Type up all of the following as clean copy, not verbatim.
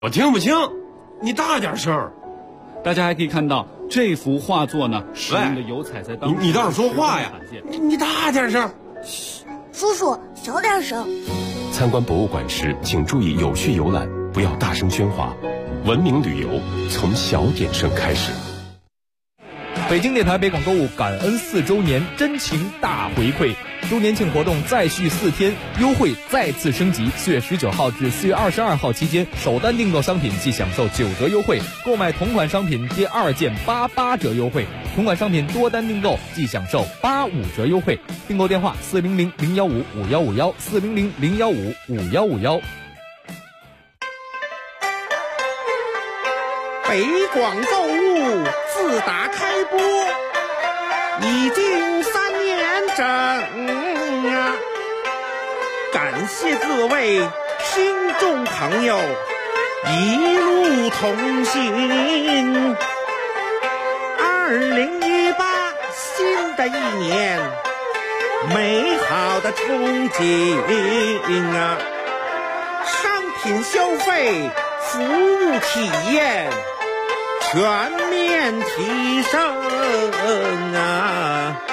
我听不清，你大点声。 大家还可以看到这幅画作呢，使用的油彩在当你倒是说话呀！你大点声。 嘘，叔叔小点声。 参观博物馆时，请注意有序游览，不要大声喧哗。文明旅游从小点声开始。 北京电台北广购物感恩4周年真情大回馈，周年庆活动再续4天，优惠再次升级。4月19号至4月22号期间，首单订购商品即享受9折优惠，购买同款商品第2件88折优惠，同款商品多单订购即享受85折优惠。订购电话400-015-5151，400-015-5151。 北广购物自打开播已经3年整啊！感谢各位听众朋友一路同行。2018新的一年，美好的憧憬啊！商品消费，服务体验全面提升啊！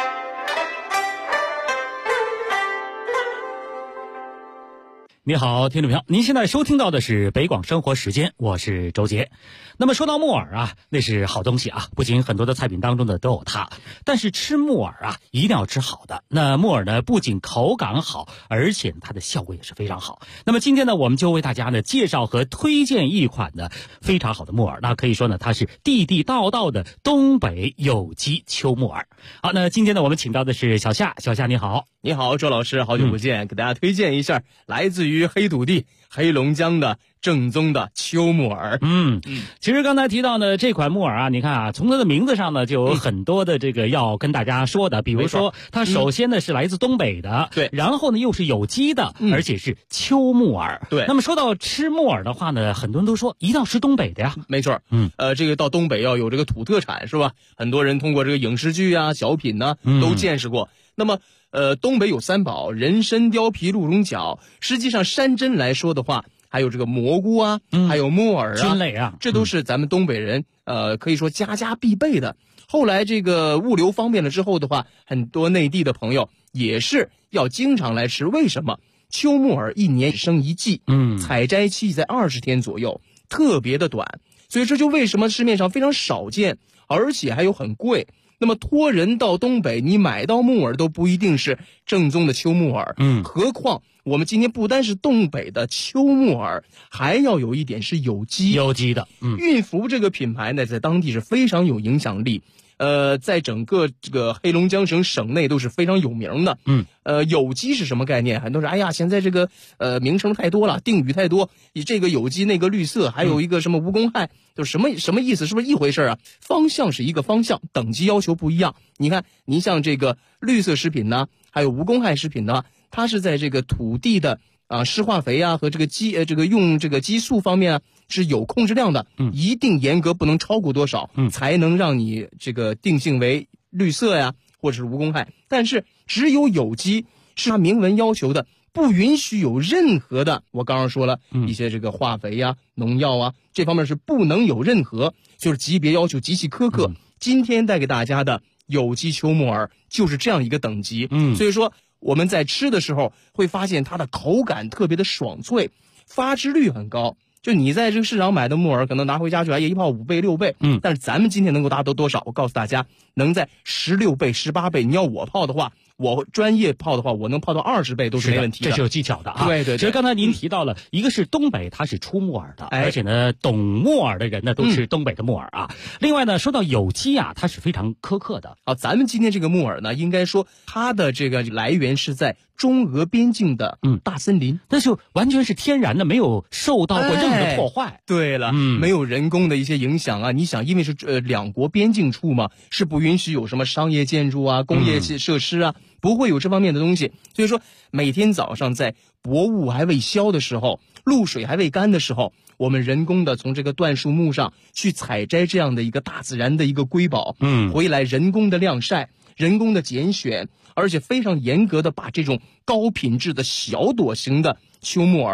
你好，听众朋友，您现在收听到的是北广生活时间，我是周杰。那么说到木耳啊，那是好东西啊，不仅很多的菜品当中呢都有它，但是吃木耳啊一定要吃好的。那木耳呢不仅口感好，而且它的效果也是非常好。那么今天呢，我们就为大家呢介绍和推荐一款呢非常好的木耳，那可以说呢它是地地道道的东北有机秋木耳。好，那今天呢我们请到的是小夏，小夏你好。 你好，周老师，好久不见，给大家推荐一下来自于黑土地黑龙江的正宗的秋木耳。 其实刚才提到呢这款木耳啊，你看啊，从它的名字上呢就有很多的这个要跟大家说的，比如说它首先呢是来自东北的， 对， 然后呢又是有机的，而且是秋木耳。 对， 那么说到吃木耳的话呢，很多人都说一定要吃东北的呀。 没错，这个到东北要有这个土特产是吧？很多人通过这个影视剧啊、小品呢都见识过。那么东北有3宝：人参、貂皮、鹿茸角。实际上山珍来说的话，还有这个蘑菇啊，还有木耳啊， 菌类啊， 这都是咱们东北人可以说家家必备的。后来这个物流方便了之后的话，很多内地的朋友也是要经常来吃。为什么？秋木耳1年只生1季，采摘期在20天左右，特别的短，所以这就为什么市面上非常少见，而且还有很贵。那么托人到东北，你买到木耳都不一定是正宗的秋木耳，何况我们今天不单是东北的秋木耳，还要有一点是有机的。 运福这个品牌呢，在当地是非常有影响力，在整个这个黑龙江省内都是非常有名的。有机是什么概念？很多人说，哎呀，现在这个名称太多了，定语太多，你这个有机那个绿色，还有一个什么无公害，就什么意思？是不是一回事啊？方向是一个方向，等级要求不一样。你看，你像这个绿色食品呢，还有无公害食品呢，它是在这个土地的施化肥啊和这个用这个激素方面啊是有控制量的，一定严格，不能超过多少，才能让你这个定性为绿色呀或者是无公害。但是只有有机是它明文要求的，不允许有任何的，我刚刚说了一些这个化肥呀、农药啊，这方面是不能有任何，就是级别要求极其苛刻。今天带给大家的有机秋木耳就是这样一个等级。所以说我们在吃的时候会发现它的口感特别的爽脆，发汁率很高。就你在这个市场买的木耳，可能拿回家去也一泡5倍6倍，但是咱们今天能够达到多少？我告诉大家，能在16倍18倍。你要我泡的话，我专业泡的话，我能泡到20倍都是没问题的。 这是有技巧的啊。 对。 其实刚才您提到了，一个是东北它是出木耳的，而且呢懂木耳的人呢都吃东北的木耳啊。另外呢，说到有机啊，它是非常苛刻的。 好，咱们今天这个木耳呢，应该说它的这个来源是在中俄边境的大森林， 但是完全是天然的，没有受到过任何的破坏。 对了，没有人工的一些影响啊。你想，因为是两国边境处嘛，是不允许有什么商业建筑啊、工业设施啊，不会有这方面的东西。所以说，每天早上在薄雾还未消的时候，露水还未干的时候，我们人工的从这个椴树木上去采摘这样的一个大自然的一个瑰宝，回来人工的晾晒，人工的拣选，而且非常严格的把这种高品质的小朵型的秋木耳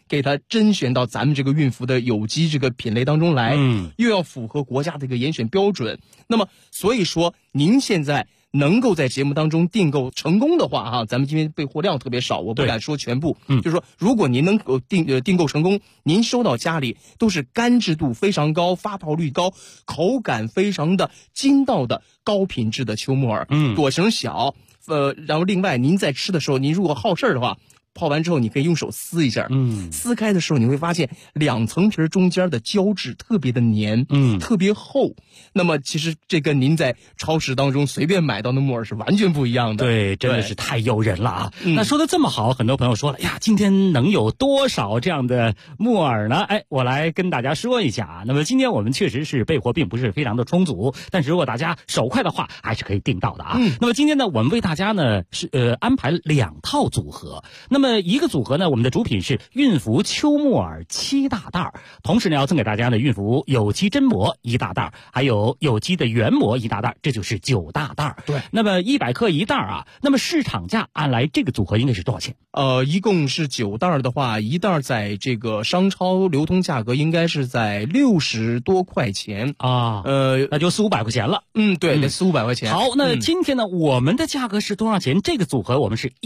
给它甄选到咱们这个运福的有机这个品类当中来，又要符合国家的一个严选标准。那么所以说您现在能够在节目当中订购成功的话咱们今天备货量特别少，我不敢说全部，就是说如果您能够订购成功，您收到家里都是干制度非常高、发泡率高、口感非常的筋道的高品质的秋木耳，朵型小，然后另外您在吃的时候，您如果好事儿的话，泡完之后你可以用手撕一下，撕开的时候你会发现2层皮中间的胶质特别的黏，特别厚。那么其实这跟您在超市当中随便买到的木耳是完全不一样的。 对，真的是太诱人了啊！那说的这么好，很多朋友说了呀，今天能有多少这样的木耳呢？我来跟大家说一下啊。那么今天我们确实是备货并不是非常的充足，但是如果大家手快的话，还是可以订到的啊。那么今天呢，我们为大家呢是安排了2套组合。那么一个组合呢，我们的主品是运福秋木耳7大袋，同时呢要赠给大家呢运福有机真膜1大袋，还有有机的原膜1大袋，这就是9大袋。 对， 那么100克1袋啊，那么市场价按来这个组合应该是多少钱？ 一共是9袋的话，一袋在这个商超流通价格应该是在60多块钱啊，那就400-500块钱了。 对，得400-500块钱。 好，那今天呢，我们的价格是多少钱？这个组合我们是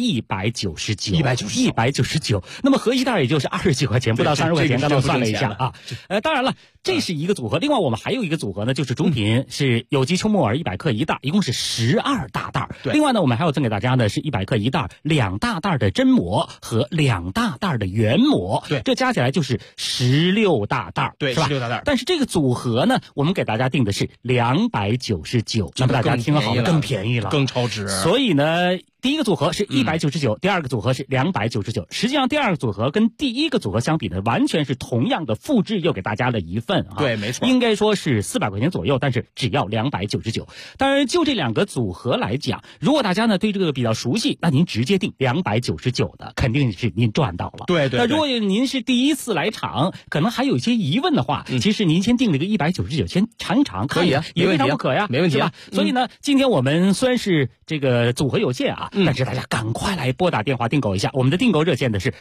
199，那么合一袋也就是20几块钱，不到30块钱。刚刚算了一下啊，当然了，这是一个组合。另外我们还有一个组合呢，就是主品是有机秋木耳100克1袋，一共是12大袋。另外呢，我们还有赠给大家呢是100克1袋2大袋的真膜和2大袋的原膜， 对， 这加起来就是16大袋， 对， 是吧？ 16大袋。 但是这个组合呢，我们给大家定的是299，那么大家听了好了，更便宜了， 更超值。 所以呢，第一个组合是199，第二个组合是299。实际上第二个组合跟第一个组合相比呢，完全是同样的复制，又给大家了一份啊。 对，没错， 应该说是400块钱左右，但是只要299。当然，就这2个组合来讲，如果大家呢对这个比较熟悉，那您直接订299的，肯定是您赚到了。 对。 那如果您是第一次来尝，可能还有一些疑问的话，其实您先订这个199，先尝一尝， 可以啊， 也未尝不可呀， 没问题吧？所以呢，今天我们虽然是这个组合有限啊，但是大家赶快来拨打电话订购一下。我们的订购热线的是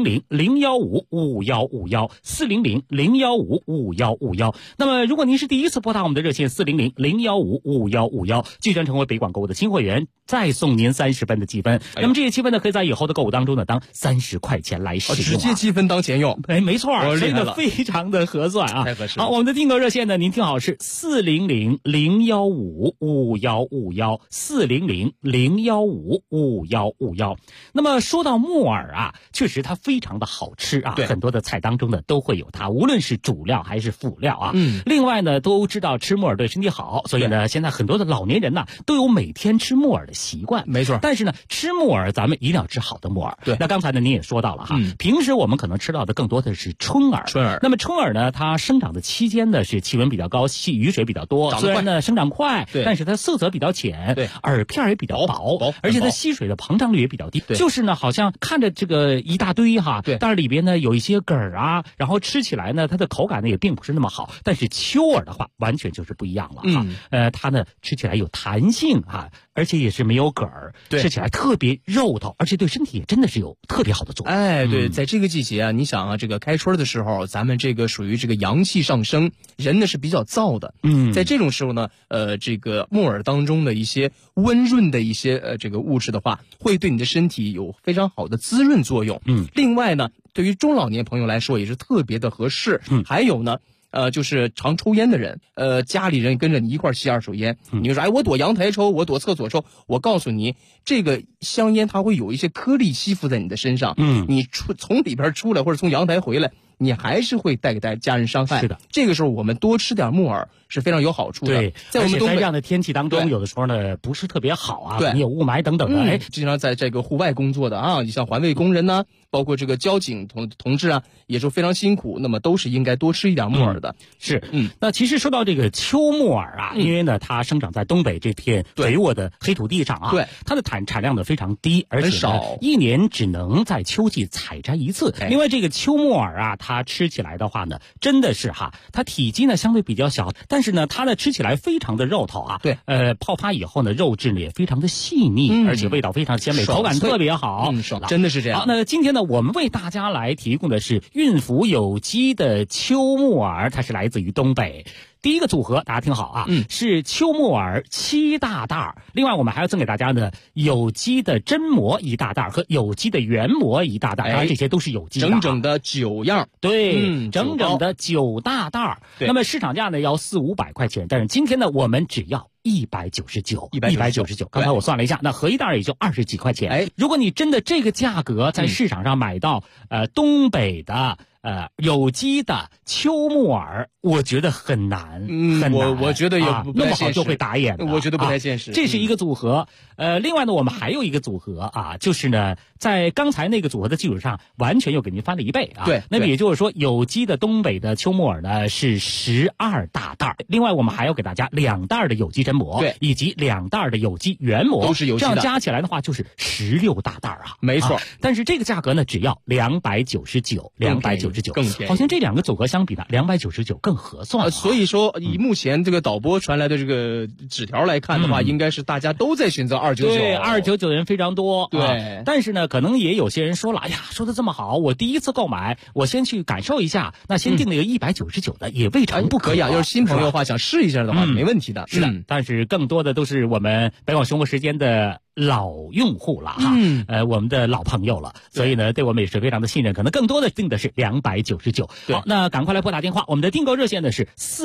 400-015-515，400-015-515。那么如果您是第一次拨打我们的热线400-015-515，即将成为北广购物的新会员，再送您30分的积分。那么这些积分呢，可以在以后的购物当中呢当30块钱来使用， 直接积分当钱用。 没错，所以呢非常的合算啊， 太合适了。 好，我们的订购热线呢，您听好是400-015-515，400-015-515。那么说到木耳啊，确实它非常的好吃啊，很多的菜当中呢都会有它，无论是主料还是辅料啊。另外呢，都知道吃木耳对身体好，所以呢，现在很多的老年人呢都有每天吃木耳的习惯。 没错， 但是呢，吃木耳咱们一定要吃好的木耳。 对， 那刚才呢您也说到了哈，平时我们可能吃到的更多的是春耳。那么春耳呢，它生长的期间呢是气温比较高，雨水比较多，虽然呢生长快，但是它色泽比较浅，耳片也比较薄，而且它吸水的膨胀率也比较低。就是呢，好像看着这个一大堆哈，但是里边呢有一些梗儿啊，然后吃起来呢它的口感呢也并不是那么好。但是秋耳的话，完全就是不一样了哈。它呢吃起来有弹性啊，而且也是没有梗儿，吃起来特别肉头，而且对身体也真的是有特别好的作用。 对，在这个季节啊，你想啊，这个开春的时候，咱们这个属于这个阳气上升，人呢是比较燥的。在这种时候呢，这个木耳当中的一些温润的一些这个物质的话，会对你的身体有非常好的滋润作用。另外呢，对于中老年朋友来说也是特别的合适。还有呢，就是常抽烟的人，家里人跟着你一块吸2手烟，你就说，我躲阳台抽，我躲厕所抽。我告诉你，这个香烟它会有一些颗粒吸附在你的身上，你从里边出来或者从阳台回来，你还是会带给家人伤害。 是的， 这个时候我们多吃点木耳是非常有好处的。 对， 在我们在这样的天气当中，有的时候呢不是特别好啊，你有雾霾等等的。 经常在这个户外工作的啊，你像环卫工人呢，包括这个交警同志啊，也是非常辛苦，那么都是应该多吃一点木耳的。 那其实说到这个秋木耳啊，因为呢它生长在东北这片肥沃的黑土地上啊，它的产量呢非常低，而且呢1年只能在秋季采摘一次。另外这个秋木耳啊，它它吃起来的话呢，真的是它体积呢相对比较小，但是呢它呢吃起来非常的肉头啊。 对， 泡发以后呢，肉质呢也非常的细腻，而且味道非常鲜美，口感特别好。 爽，真的是这样。 好，那今天呢，我们为大家来提供的是运福有机的秋木耳，它是来自于东北。第一个组合大家听好啊，是秋木耳7大袋，另外我们还要赠给大家呢有机的榛蘑1大袋和有机的原蘑1大袋，当然这些都是有机的， 整整的9样， 对，整整的9大袋。那么市场价呢要400-500块钱，但是今天呢我们只要199。刚才我算了一下，那合一袋也就20几块钱。如果你真的这个价格在市场上买到东北的有机的秋木耳，我觉得很难，很难。 我觉得也不那么好就会打眼的， 我觉得不太现实。 这是一个组合。另外呢，我们还有一个组合啊，就是呢，在刚才那个组合的基础上，完全又给您翻了1倍啊。 对， 那么也就是说，有机的东北的秋木耳呢是12大袋，另外我们还要给大家2袋的有机榛蘑， 对， 以及2袋的有机原蘑， 都是有机的， 这样加起来的话就是16大袋啊。 没错， 但是这个价格呢，只要299， 更便宜。 好像这2个组合相比呢，299更合算。 所以说，以目前这个导播传来的这个纸条来看的话，应该是大家都在选择299。 对，299的人非常多。 对， 但是呢，可能也有些人说了，哎呀，说的这么好，我第一次购买，我先去感受一下，那先定那个199的也未尝不可以啊。 要是新朋友的话，想试一下的话，没问题的。 是的，但是更多的都是我们北广生活时间的老用户了我们的老朋友了，所以呢，对我们也是非常的信任，可能更多的定的是299。好，那赶快来拨打电话，我们的订购热线呢是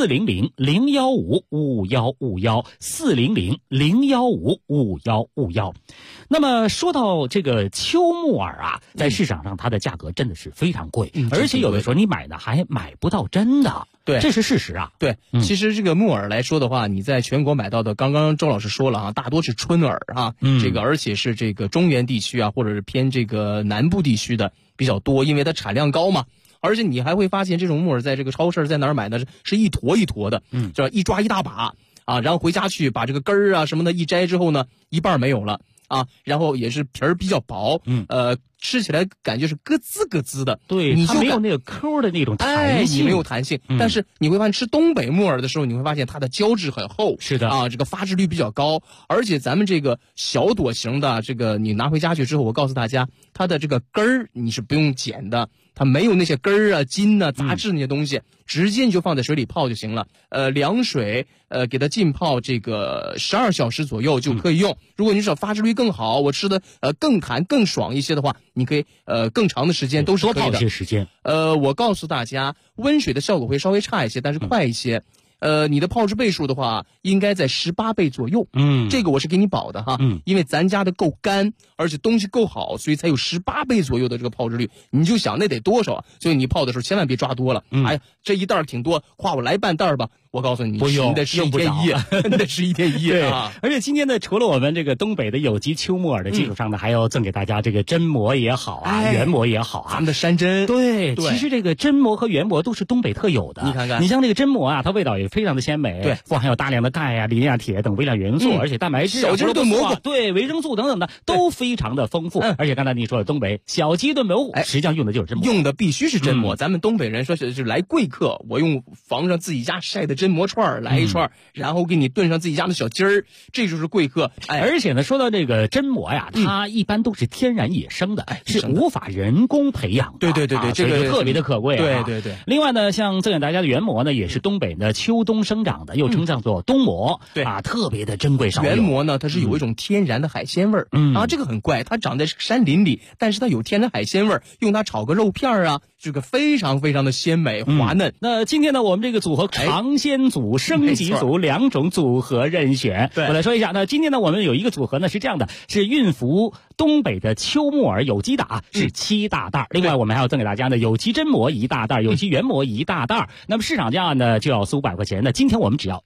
400-015-5151，400-015-5151。那么说到这个秋木耳啊，在市场上它的价格真的是非常贵，而且有的时候你买呢还买不到真的。 对， 这是事实啊。 对，其实这个木耳来说的话，你在全国买到的，刚刚周老师说了啊，大多是春耳啊，这个而且是这个中原地区啊，或者是偏这个南部地区的比较多，因为它产量高嘛。而且你还会发现，这种木耳在这个超市在哪儿买呢？是一坨一坨的，就是一抓一大把啊，然后回家去把这个根儿啊什么的一摘之后呢，一半没有了啊，然后也是皮儿比较薄，吃起来感觉是咯吱咯吱的， 对， 你就没有那个抠的那种弹性， 你没有弹性。但是你会发现吃东北木耳的时候，你会发现它的胶质很厚， 是的啊，这个发质率比较高，而且咱们这个小朵型的这个你拿回家去之后，我告诉大家，它的这个根儿你是不用剪的，它没有那些根儿啊、筋啊、杂质那些东西，直接你就放在水里泡就行了。凉水给它浸泡这个12小时左右就可以用。如果你想发质率更好，我吃的更弹更爽一些的话，你可以更长的时间都是可以的。 多泡一些时间。 我告诉大家，温水的效果会稍微差一些，但是快一些。你的泡制倍数的话，应该在18倍左右。这个我是给你保的哈。因为咱家的够干，而且东西够好，所以才有18倍左右的这个泡制率。你就想那得多少啊？所以你泡的时候千万别抓多了。哎呀，这一袋挺多，夸我来半袋吧。我告诉你， 不用， 你得吃1天1夜，你得吃1天1夜啊！ 而且今天呢，除了我们这个东北的有机秋木耳的基础上呢，还要赠给大家这个榛蘑也好啊，原蘑也好啊， 咱们的山珍。 对，其实这个榛蘑和原蘑都是东北特有的。 你看看， 你像这个榛蘑啊，它味道也非常的鲜美， 对， 富含有大量的钙啊、磷啊、铁等微量元素，而且蛋白质、 小鸡炖蘑菇， 对，维生素等等的都非常的丰富。而且刚才你说的东北小鸡炖蘑菇，实际上用的就是榛蘑， 用的必须是榛蘑。咱们东北人说是来贵客，我用房上自己家晒的榛蘑串来一串，然后给你炖上自己家的小鸡儿，这就是贵客。 而且呢，说到这个榛蘑呀，它一般都是天然野生的，是无法人工培养的。 对， 这个特别的可贵。 对。 另外呢，像赠给大家的原蘑呢，也是东北的秋冬生长的，又称叫做冬蘑。对啊，特别的珍贵少有。 原蘑呢，它是有一种天然的海鲜味儿啊，这个很怪，它长在山林里，但是它有天然海鲜味儿，用它炒个肉片啊，这个非常非常的鲜美滑嫩。 那今天呢，我们这个组合尝鲜组、升级组2种组合任选。我来说一下，那今天呢，我们有一个组合呢是这样的，是运福东北的秋木耳有机的啊，是7大袋。另外我们还要赠给大家呢有机榛蘑1大袋，有机原蘑1大袋。那么市场价呢就要400-500块钱，那今天我们只要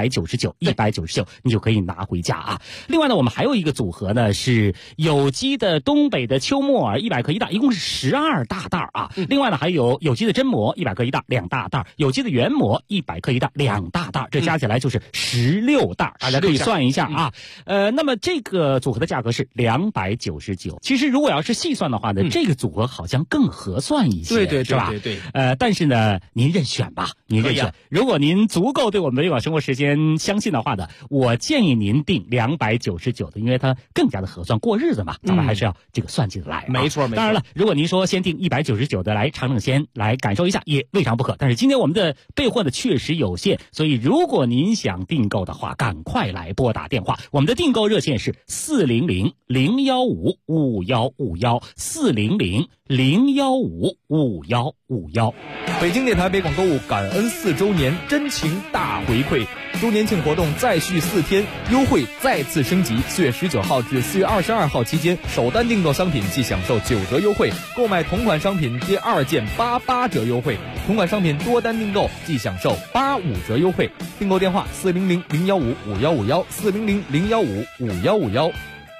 199，你就可以拿回家啊。另外呢，我们还有一个组合呢是有机的东北的秋木耳100克1袋，一共是12大袋啊。另外呢还有有机的榛蘑100克1袋2大袋，有机的原蘑100克1袋2大袋，这加起来就是16袋，大家可以算一下啊。那么这个组合的价格是299。 299。其实如果要是细算的话呢，这个组合好像更合算一些， 对， 是吧？ 对。 但是呢，您任选吧，您任选。如果您足够对我们北广生活时间相信的话呢，我建议您定299的，因为它更加的合算，过日子嘛，咱们还是要这个算起来。 没错。 当然了，如果您说先定199的来尝尝鲜，来感受一下，也未尝不可。但是今天我们的备货呢确实有限，所以如果您想订购的话，赶快来拨打电话。我们的订购热线是400-015-5151，400-015-5151。 北京电台北广购物感恩4周年真情大回馈，周年庆活动再续4天，优惠再次升级。4月19号至4月22号期间，首单订购商品即享受9折优惠，购买同款商品第2件88折优惠，同款商品多单订购即享受85折优惠。订购电话400-015-5151，400-015-5151。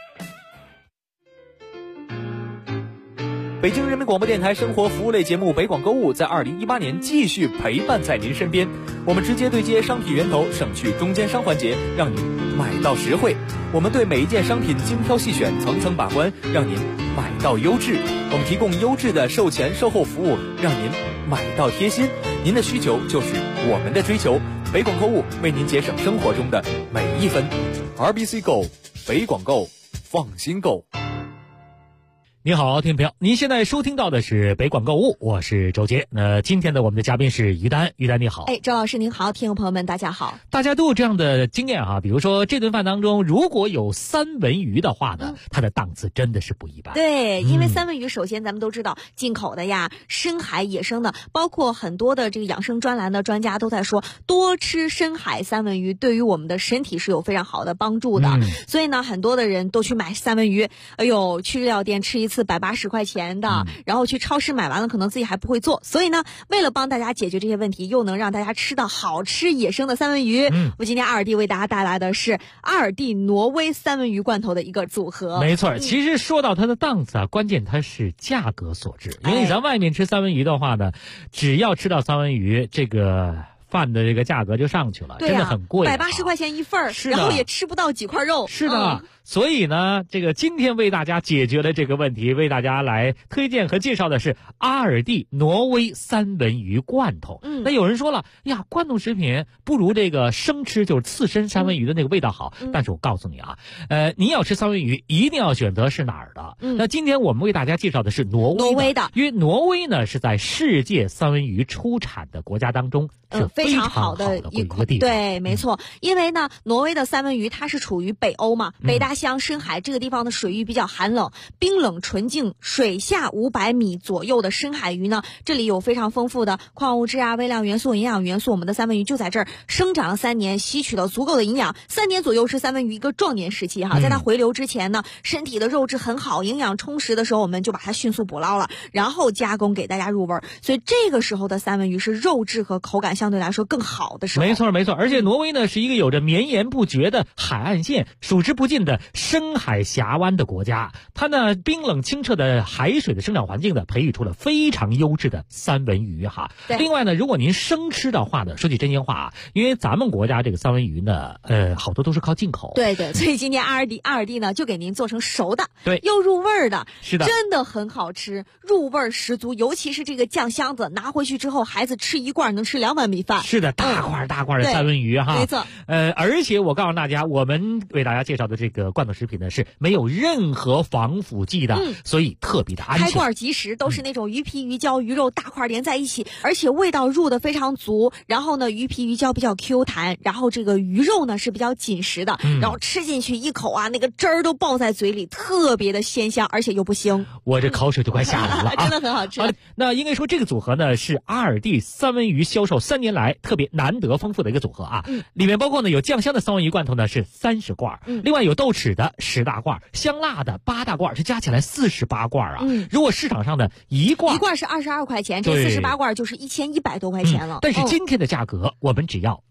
北京人民广播电台生活服务类节目北广购物在2018年继续陪伴在您身边，我们直接对接商品源头，省去中间商环节，让您买到实惠。我们对每一件商品精挑细选，层层把关，让您买到优质。我们提供优质的售前售后服务，让您买到贴心。您的需求就是我们的追求，北广购物为您节省生活中的每一分。RBC Go， 北广购，放心购。 你好，听众朋友，您现在收听到的是北广购物，我是周杰。今天的我们的嘉宾是于丹，于丹你好。 周老师您好，听众朋友们大家好。 大家都有这样的经验啊，比如说这顿饭当中如果有三文鱼的话呢，它的档次真的是不一般。 对，因为三文鱼首先咱们都知道，进口的呀，深海野生的，包括很多的这个养生专栏的专家都在说，多吃深海三文鱼对于我们的身体是有非常好的帮助的。所以呢，很多的人都去买三文鱼，去日料店吃一次180块钱的，然后去超市买完了，可能自己还不会做。所以呢，为了帮大家解决这些问题，又能让大家吃到好吃野生的三文鱼，我今天阿尔蒂为大家带来的是阿尔蒂挪威三文鱼罐头的一个组合。 没错，其实说到它的档次啊，关键它是价格所致。因为咱外面吃三文鱼的话呢，只要吃到三文鱼，这个饭的这个价格就上去了，真的很贵 ，180块钱一份，然后也吃不到几块肉。 是的。所以呢，这个今天为大家解决了这个问题，为大家来推荐和介绍的是阿尔蒂挪威三文鱼罐头。那有人说了呀，罐头食品不如这个生吃，就是刺身三文鱼的那个味道好。但是我告诉你啊，你要吃三文鱼一定要选择是哪儿的。那今天我们为大家介绍的是挪威的，因为挪威呢是在世界三文鱼出产的国家当中是非常好的一个地方。 对，没错。因为呢，挪威的三文鱼它是处于北欧嘛，北大西洋深海这个地方的水域比较寒冷，冰冷纯净，水下500米左右的深海鱼呢，这里有非常丰富的矿物质啊、微量元素、营养元素。我们的三文鱼就在这儿生长了3年，吸取了足够的营养。3年左右是三文鱼一个壮年时期哈，在它回流之前呢，身体的肉质很好，营养充实的时候，我们就把它迅速捕捞了，然后加工给大家入味。所以这个时候的三文鱼是肉质和口感相对来说更好的时候。 没错没错，而且挪威呢是一个有着绵延不绝的海岸线、数之不尽的深海峡湾的国家，它呢冰冷清澈的海水的生长环境呢，培育出了非常优质的三文鱼哈。另外呢，如果您生吃的话呢，说句真心话啊，因为咱们国家这个三文鱼呢，好多都是靠进口。 对，所以今天阿尔蒂呢就给您做成熟的， 对， 又入味的， 是的， 真的很好吃，入味十足。尤其是这个酱箱子，拿回去之后，孩子吃一罐能吃2碗米饭。 是的，大块的三文鱼哈， 没错。 而且我告诉大家，我们为大家介绍的这个罐头食品呢是没有任何防腐剂的，所以特别的安全。 开罐即食，都是那种鱼皮、鱼胶、鱼肉大块连在一起，而且味道入的非常足。然后呢，鱼皮、鱼胶比较 Q 弹，然后这个鱼肉呢是比较紧实的，然后吃进去一口啊，那个汁儿都爆在嘴里，特别的鲜香，而且又不腥。 我这口水就快下来了真的很好吃。 那应该说这个组合呢是阿尔蒂三文鱼销售3年来特别难得丰富的一个组合啊。里面包括呢有酱香的三文鱼罐头呢是30罐，另外有豆豉的10大罐，香辣的8大罐，这加起来48罐啊。如果市场上的一罐是22块钱，这48罐就是1100多块钱了。 但是今天的价格我们只要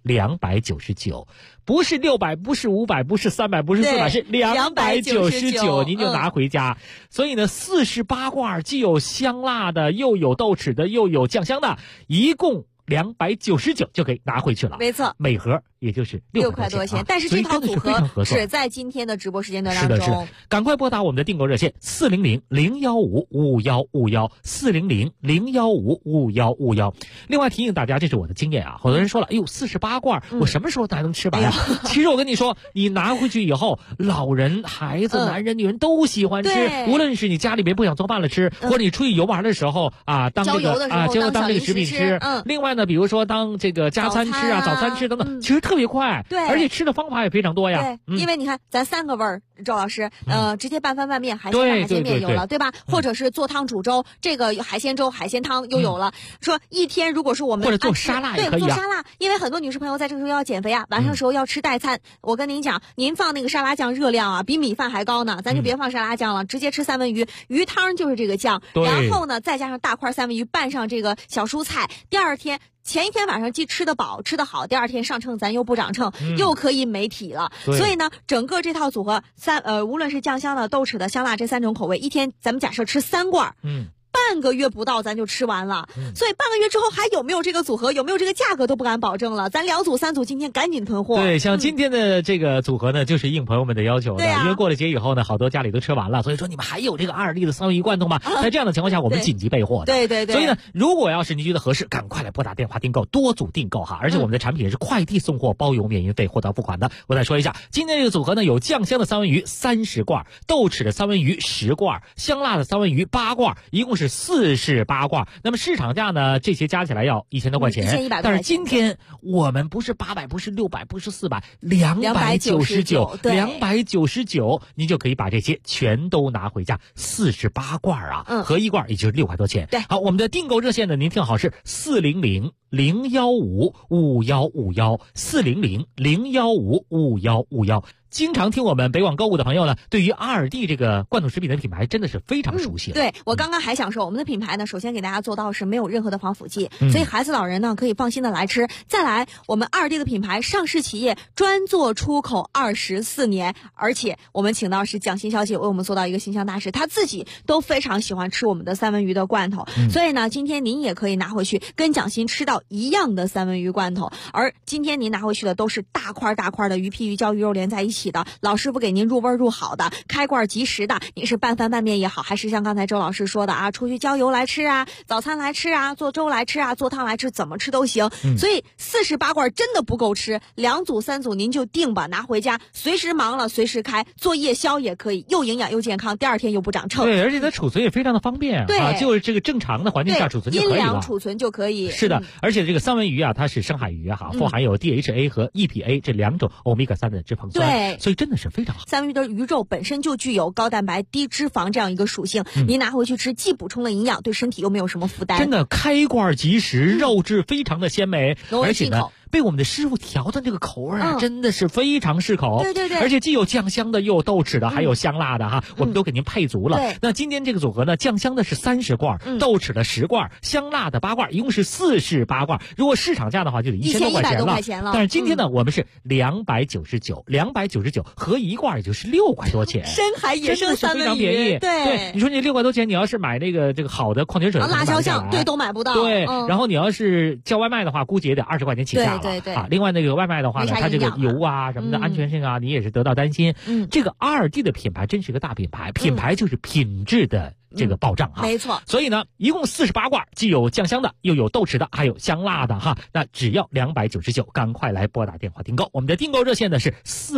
299，不是600，不是500，不是300，不是400，是299，您就拿回家。所以呢，48罐既有香辣的，又有豆豉的，又有酱香的，一共299就可以拿回去了。 没错， 每盒也就是 6块多钱。但是这套组合只在今天的直播时间段当中。 是的，赶快拨打我们的订购热线400-015-5515，400-015-5515。另外提醒大家，这是我的经验啊，好多人说了，哎呦，48罐我什么时候才能吃完啊？其实我跟你说，你拿回去以后，老人、孩子、男人、女人都喜欢吃，无论是你家里边不想做饭了吃，或者你出去游玩的时候啊，当这个当这个食品吃。另外呢，比如说当这个加餐吃啊、早餐吃等等，其实特别快， 对， 而且吃的方法也非常多呀。 对，因为你看咱3个味儿，周老师，直接拌饭拌面，海鲜拌海鲜面有了，对吧？或者是做汤煮粥，这个海鲜粥、海鲜汤又有了。说一天如果是我们或者做沙拉也可以做沙拉，因为很多女士朋友在这个时候要减肥啊，晚上的时候要吃代餐。我跟您讲，您放那个沙拉酱热量啊，比米饭还高呢，咱就别放沙拉酱了，直接吃三文鱼，鱼汤就是这个酱，然后呢再加上大块三文鱼，拌上这个小蔬菜，前一天晚上既吃得饱吃得好，第二天上秤咱又不长秤，又可以美体了。所以呢，整个这套组合无论是酱香的、豆豉的、香辣这3种口味，一天咱们假设吃3罐，半个月不到咱就吃完了，所以半个月之后还有没有这个组合，有没有这个价格都不敢保证了。咱2组3组今天赶紧囤货。 对，像今天的这个组合呢，就是应朋友们的要求的。因为过了节以后呢，好多家里都吃完了，所以说你们还有这个2粒的三文鱼罐头吗？在这样的情况下，我们紧急备货的。 对。 所以呢，如果要是您觉得合适，赶快来拨打电话订购，多组订购哈。而且我们的产品是快递送货，包邮免运费，货到付款的。我再说一下，今天这个组合呢，有酱香的三文鱼30罐，豆豉的三文鱼10罐，香辣的三文鱼8罐，一共是48罐。那么市场价呢，这些加起来要1000多块钱 ，1100多块钱。 但是今天我们不是800，不是600，不是400，299，299，您就可以把这些全都拿回家，48罐啊，合一罐也就是6块多钱。 对， 好，我们的订购热线呢，您听好是400-015-5151，400-015-5151。经常听我们北广购物的朋友呢，对于阿尔蒂这个罐头食品的品牌真的是非常熟悉了。 对，我刚刚还想说，我们的品牌呢，首先给大家做到是没有任何的防腐剂，所以孩子老人呢可以放心的来吃。再来，我们阿尔蒂的品牌上市企业专做出口24年，而且我们请到是蒋欣小姐为我们做到一个形象大使，她自己都非常喜欢吃我们的三文鱼的罐头，所以呢，今天您也可以拿回去跟蒋欣吃到一样的三文鱼罐头。而今天您拿回去的都是大块大块的鱼皮、鱼胶、鱼肉连在一起的，老师傅给您入味入好的，开罐即食的。你是拌饭拌面也好，还是像刚才周老师说的啊，出去郊游来吃啊，早餐来吃啊，做粥来吃啊，做汤来吃，怎么吃都行。所以48罐真的不够吃，2组3组您就定吧，拿回家随时忙了随时开，做夜宵也可以，又营养又健康，第二天又不长秤。 对，而且它储存也非常的方便啊，就是这个正常的环境下储存就可以了， 阴凉储存就可以。 是的，而且这个三文鱼啊，它是深海鱼啊，富含有 DHA 和 EPA 这2种欧米伽3的脂肪酸， 对， 所以真的是非常好。 三文鱼的鱼肉本身就具有高蛋白、低脂肪这样一个属性，您拿回去吃，既补充了营养，对身体又没有什么负担。 真的开罐即食，肉质非常的鲜美，而且呢，被我们的师傅调的这个口味啊，真的是非常适口。 对， 而且既有酱香的，又有豆豉的，还有香辣的哈，我们都给您配足了。那今天这个组合呢，酱香的是30罐，豆豉的10罐，香辣的8罐，一共是48罐。如果市场价的话，就得1000多块钱了。但是今天呢，我们是299，299合一罐也就是6块多钱。 深海野生三文鱼， 非常便宜。 对， 你说你6块多钱，你要是买这个好的矿泉水、 辣椒酱，对，都买不到。 对，然后你要是叫外卖的话，估计也得20块钱起价了。 对啊，另外那个外卖的话呢，它这个油啊什么的安全性啊，你也是得到担心。这个阿尔蒂的品牌真是个大品牌，品牌就是品质的这个保障哈。 没错。 所以呢，一共48罐，既有酱香的，又有豆豉的，还有香辣的哈。那只要299，赶快来拨打电话订购。我们的订购热线呢是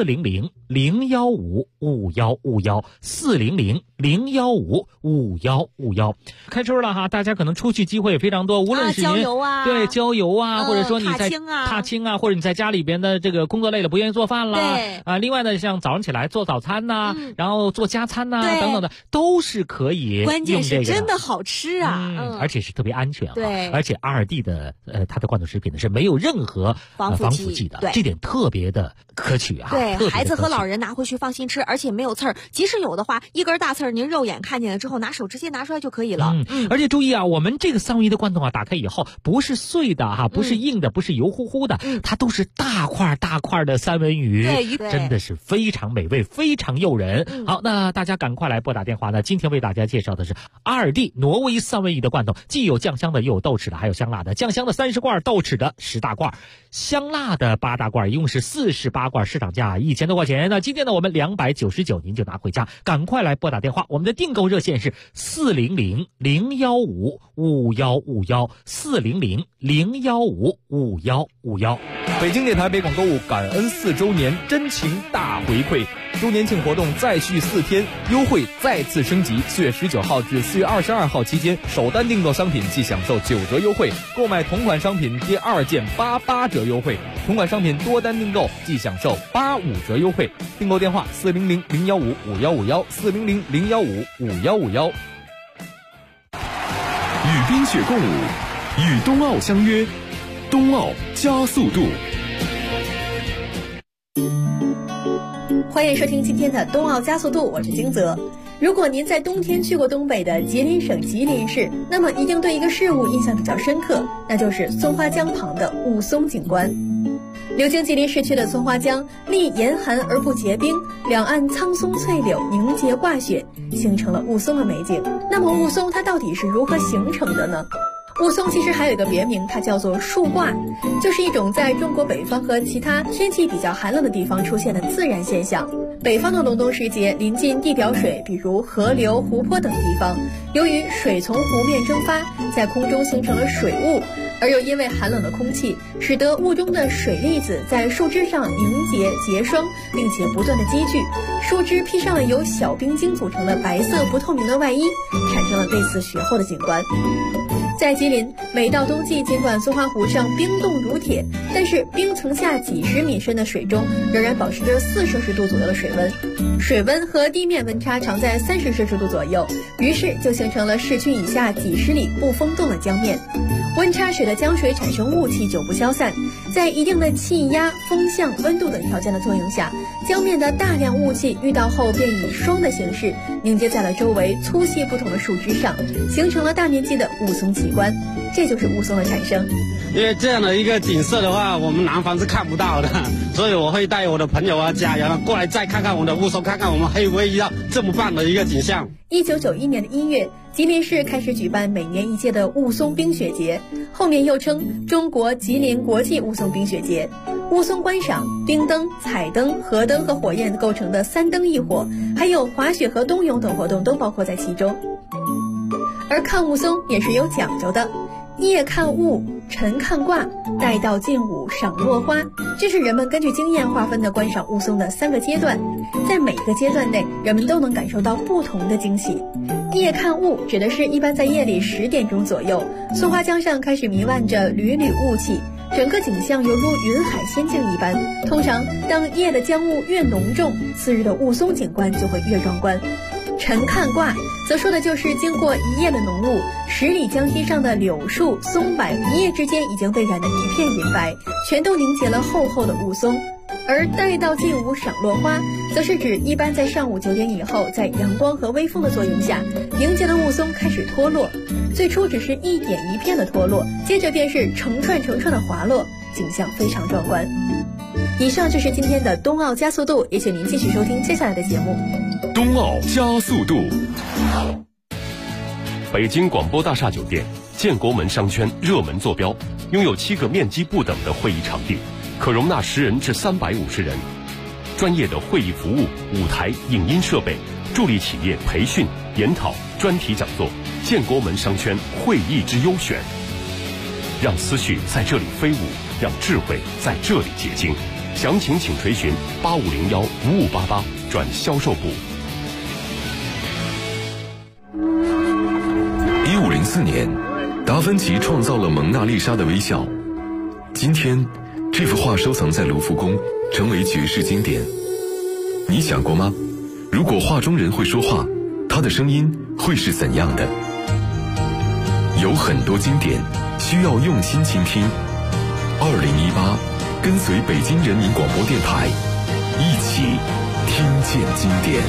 400-015-5151，400-015-5151。开春了哈，大家可能出去机会也非常多，无论是您对郊游啊，或者说你在踏青啊，或者你在家里边的这个工作累了不愿意做饭啦，另外呢，像早上起来做早餐呐，然后做加餐呐等等的，都是可以用这个。 关键是真的好吃啊， 而且是特别安全啊。 对， 而且阿尔蒂的它的罐头食品呢是没有任何防腐剂的，这点特别的可取啊。 对，孩子和老人拿回去放心吃，而且没有刺儿，即使有的话，一根大刺儿您肉眼看见了之后，拿手直接拿出来就可以了。 而且注意啊，我们这个三文鱼的罐头啊，打开以后不是碎的哈，不是硬的，不是油乎乎的，它都是大块大块的三文鱼，真的是非常美味，非常诱人。好，那大家赶快来拨打电话呢，今天为大家介绍绍的是阿尔蒂挪威3文鱼的罐头，既有酱香的，又有豆豉的，还有香辣的。酱香的30罐，豆豉的10大罐，香辣的8大罐，一共是48罐，市场价1000多块钱。那今天呢，我们299您就拿回家，赶快来拨打电话，我们的订购热线是400-015-5151，400-015-5151。 北京电台北广购物感恩4周年真情大回馈，周年庆活动再续4天，优惠再次升级。4月19号至4月22号期间，首单订购商品即享受9折优惠，购买同款商品第2件88折优惠，同款商品多单订购即享受85折优惠。订购电话400-015-5151，400-015-5151。 与冰雪共舞，与冬奥相约，冬奥加速度。 欢迎收听今天的冬奥加速度，我是金泽。如果您在冬天去过东北的吉林省吉林市，那么一定对一个事物印象比较深刻，那就是松花江旁的雾凇景观。流经吉林市区的松花江，历严寒而不结冰，两岸苍松翠柳凝结挂雪，形成了雾凇的美景。那么雾凇它到底是如何形成的呢？雾凇其实还有一个别名，它叫做树挂，就是一种在中国北方和其他天气比较寒冷的地方出现的自然现象。北方的隆冬时节，临近地表水，比如河流、湖泊等地方，由于水从湖面蒸发，在空中形成了水雾，而又因为寒冷的空气，使得雾中的水粒子在树枝上凝结结霜，并且不断的积聚，树枝披上了由小冰晶组成的白色不透明的外衣，产生了类似雪后的景观。在吉林，每到冬季，尽管松花湖上冰冻如铁，但是冰层下几十米深的水中仍然保持着4摄氏度左右的水温，水温和地面温差常在30摄氏度左右，于是就形成了市区以下几十里不封冻的江面。温差使得江水产生雾气久不消散，在一定的气压、风向、温度等条件的作用下，江面的大量雾气遇到后便以霜的形式凝结在了周围粗细不同的树枝上，形成了大面积的雾凇奇观，这就是雾凇的产生。 因为这样的一个景色的话，我们南方是看不到的，所以我会带我的朋友啊、家人过来再看看我们的雾凇，看看我们还有没有遇到这么棒的一个景象。 1991年的1月，吉林市开始举办每年一届的雾凇冰雪节，后面又称中国吉林国际雾凇冰雪节。雾凇观赏、冰灯、彩灯、河灯和火焰构成的3灯一火，还有滑雪和冬泳等活动都包括在其中。而看雾凇也是有讲究的，夜看雾，晨看卦，待到近午赏落花，这是人们根据经验划分的观赏雾凇的3个阶段，在每个阶段内，人们都能感受到不同的惊喜。夜看雾指的是一般在夜里10点钟左右，松花江上开始弥漫着缕缕雾气，整个景象犹如云海仙境一般。通常当夜的江雾越浓重，次日的雾凇景观就会越壮观。晨看卦则说的就是经过一夜的浓雾，10里江堤上的柳树、松柏一夜之间已经被染得一片云白，全都凝结了厚厚的雾凇。而待到近午赏落花，则是指一般在上午9点以后，在阳光和微风的作用下，凝结的雾凇开始脱落。最初只是一点一片的脱落，接着便是成串成串的滑落，景象非常壮观。以上就是今天的冬奥加速度，也请您继续收听接下来的节目。 冬奥加速度。北京广播大厦酒店建国门商圈热门坐标，拥有7个面积不等的会议场地，可容纳10人至350人。专业的会议服务、舞台、影音设备，助力企业培训、研讨、专题讲座。建国门商圈会议之优选，让思绪在这里飞舞，让智慧在这里结晶。详情请垂询8501-5588转销售部。1504年，达芬奇创造了蒙娜丽莎的微笑。今天，这幅画收藏在卢浮宫，成为绝世经典。你想过吗？如果画中人会说话，他的声音会是怎样的？有很多经典需要用心倾听。2018，跟随北京人民广播电台，一起听见经典。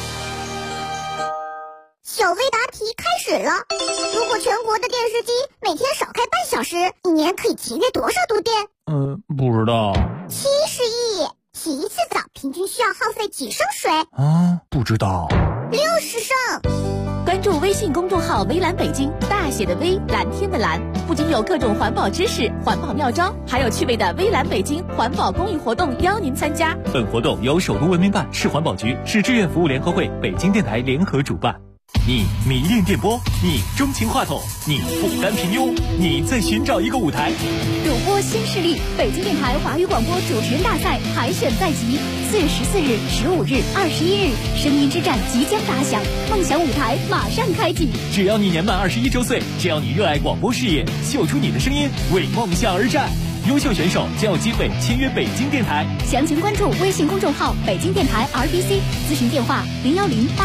小微答题开始了。如果全国的电视机每天少开半小时，一年可以节约多少度电？ 不知道。 70亿。洗一次澡平均需要耗费几升水？ 不知道。 60升。 关注微信公众号微蓝北京，大写的微，蓝天的蓝，不仅有各种环保知识、环保妙招，还有趣味的微蓝北京环保公益活动邀您参加。 本活动由首都文明办、市环保局、市志愿服务联合会、北京电台联合主办。你迷恋电波，你钟情话筒，你不甘平庸，你在寻找一个舞台。 主播新势力，北京电台华语广播主持人大赛海选在即，4月14日、15日、21日，声音之战即将打响，梦想舞台马上开启。 只要你年满21周岁，只要你热爱广播事业，秀出你的声音，为梦想而战。优秀选手将有机会签约北京电台。 详情关注微信公众号北京电台 RBC， 咨询电话010-8